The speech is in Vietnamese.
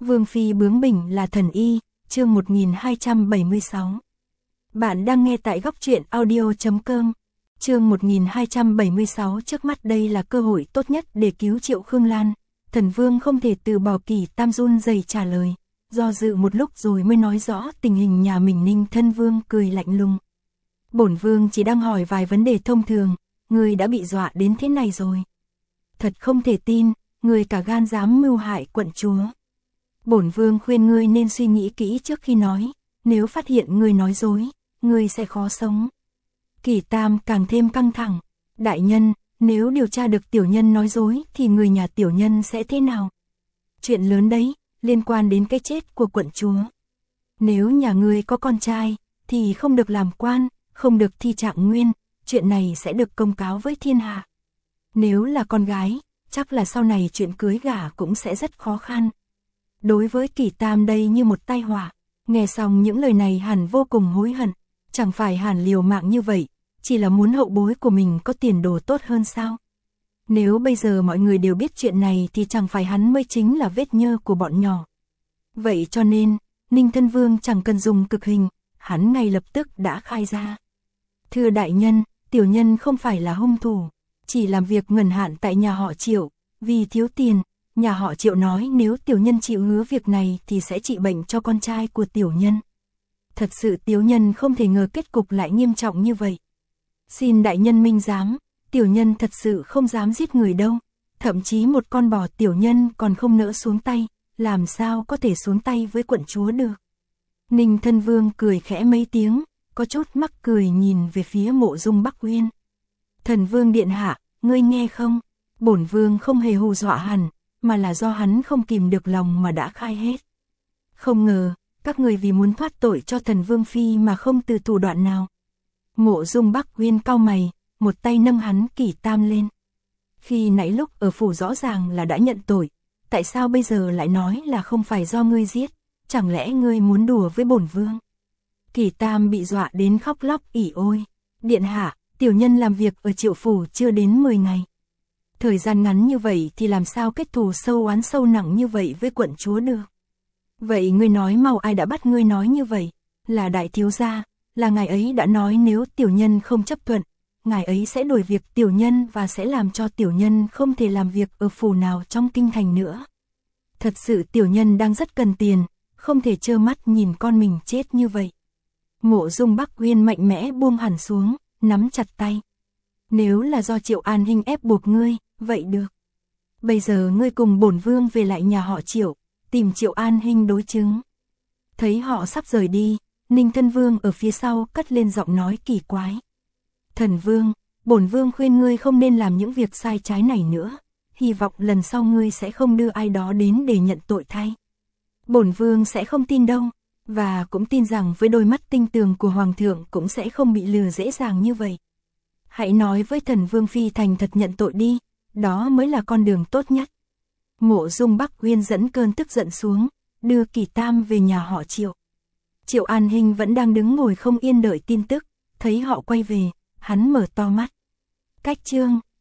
Vương phi bướng bỉnh là thần y, chương 1276. Bạn đang nghe tại góc truyện audio.com. Chương 1276. Trước mắt đây là cơ hội tốt nhất để cứu Triệu Khương Lan. Thần Vương không thể từ bỏ, Kỷ Tam run rẩy trả lời, do dự một lúc rồi mới nói rõ tình hình nhà mình. Ninh Thân Vương cười lạnh lùng. Bổn Vương chỉ đang hỏi vài vấn đề thông thường, ngươi đã bị dọa đến thế này rồi. Thật không thể tin, ngươi cả gan dám mưu hại quận chúa. Bổn Vương khuyên ngươi nên suy nghĩ kỹ trước khi nói, nếu phát hiện ngươi nói dối, ngươi sẽ khó sống. Kỷ Tam càng thêm căng thẳng. Đại nhân, nếu điều tra được tiểu nhân nói dối thì người nhà tiểu nhân sẽ thế nào? Chuyện lớn đấy, liên quan đến cái chết của quận chúa. Nếu nhà ngươi có con trai, thì không được làm quan, không được thi trạng nguyên, chuyện này sẽ được công cáo với thiên hạ. Nếu là con gái, chắc là sau này chuyện cưới gả cũng sẽ rất khó khăn. Đối với Kỷ Tam đây như một tai họa, nghe xong những lời này hẳn vô cùng hối hận, chẳng phải hẳn liều mạng như vậy, chỉ là muốn hậu bối của mình có tiền đồ tốt hơn sao? Nếu bây giờ mọi người đều biết chuyện này thì chẳng phải hắn mới chính là vết nhơ của bọn nhỏ. Vậy cho nên, Ninh Thân Vương chẳng cần dùng cực hình, hắn ngay lập tức đã khai ra. Thưa đại nhân, tiểu nhân không phải là hung thủ, chỉ làm việc ngần hạn tại nhà họ Triệu, vì thiếu tiền. Nhà họ Triệu nói nếu tiểu nhân chịu hứa việc này thì sẽ trị bệnh cho con trai của tiểu nhân. Thật sự tiểu nhân không thể ngờ kết cục lại nghiêm trọng như vậy. Xin đại nhân minh giám, tiểu nhân thật sự không dám giết người đâu. Thậm chí một con bò tiểu nhân còn không nỡ xuống tay, làm sao có thể xuống tay với quận chúa được. Ninh Thân Vương cười khẽ mấy tiếng, có chút mắc cười nhìn về phía Mộ Dung Bắc Uyên. Thần Vương điện hạ, ngươi nghe không? Bổn Vương không hề hù dọa hẳn, mà là do hắn không kìm được lòng mà đã khai hết. Không ngờ, các người vì muốn thoát tội cho thần Vương phi mà không từ thủ đoạn nào. Mộ Dung Bắc Uyên cau mày, một tay nâng hắn Kỷ Tam lên. Khi nãy lúc ở phủ rõ ràng là đã nhận tội, tại sao bây giờ lại nói là không phải do ngươi giết, chẳng lẽ ngươi muốn đùa với bổn Vương? Kỷ Tam bị dọa đến khóc lóc ỉ ôi. Điện hạ, tiểu nhân làm việc ở Triệu phủ chưa đến 10 ngày. Thời gian ngắn như vậy thì làm sao kết thù sâu oán sâu nặng như vậy với quận chúa được? Vậy ngươi nói mau, ai đã bắt ngươi nói như vậy? Là đại thiếu gia, là ngài ấy đã nói nếu tiểu nhân không chấp thuận, ngài ấy sẽ đổi việc tiểu nhân và sẽ làm cho tiểu nhân không thể làm việc ở phủ nào trong kinh thành nữa. Thật sự tiểu nhân đang rất cần tiền, không thể trơ mắt nhìn con mình chết như vậy. Mộ Dung Bắc Uyên mạnh mẽ buông hẳn xuống, nắm chặt tay. Nếu là do Triệu An Hinh ép buộc ngươi, vậy được. Bây giờ ngươi cùng bổn Vương về lại nhà họ Triệu, tìm Triệu An Hinh đối chứng. Thấy họ sắp rời đi, Ninh Thân Vương ở phía sau cất lên giọng nói kỳ quái. Thần Vương, bổn Vương khuyên ngươi không nên làm những việc sai trái này nữa. Hy vọng lần sau ngươi sẽ không đưa ai đó đến để nhận tội thay. Bổn Vương sẽ không tin đâu, và cũng tin rằng với đôi mắt tinh tường của Hoàng thượng cũng sẽ không bị lừa dễ dàng như vậy. Hãy nói với thần Vương phi thành thật nhận tội đi, đó mới là con đường tốt nhất. Mộ Dung Bắc Uyên dẫn cơn tức giận xuống, đưa Kỷ Tam về nhà họ Triệu. Triệu An Hinh vẫn đang đứng ngồi không yên đợi tin tức, thấy họ quay về, hắn mở to mắt. Cách chương